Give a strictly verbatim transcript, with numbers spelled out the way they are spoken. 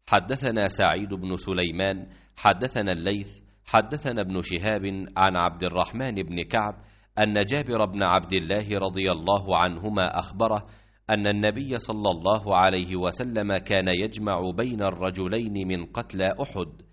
حدثنا سعيد بن سليمان حدثنا الليث حدثنا ابن شهاب عن عبد الرحمن بن كعب أن جابر بن عبد الله رضي الله عنهما أخبره أن النبي صلى الله عليه وسلم كان يجمع بين الرجلين من قتلى أحد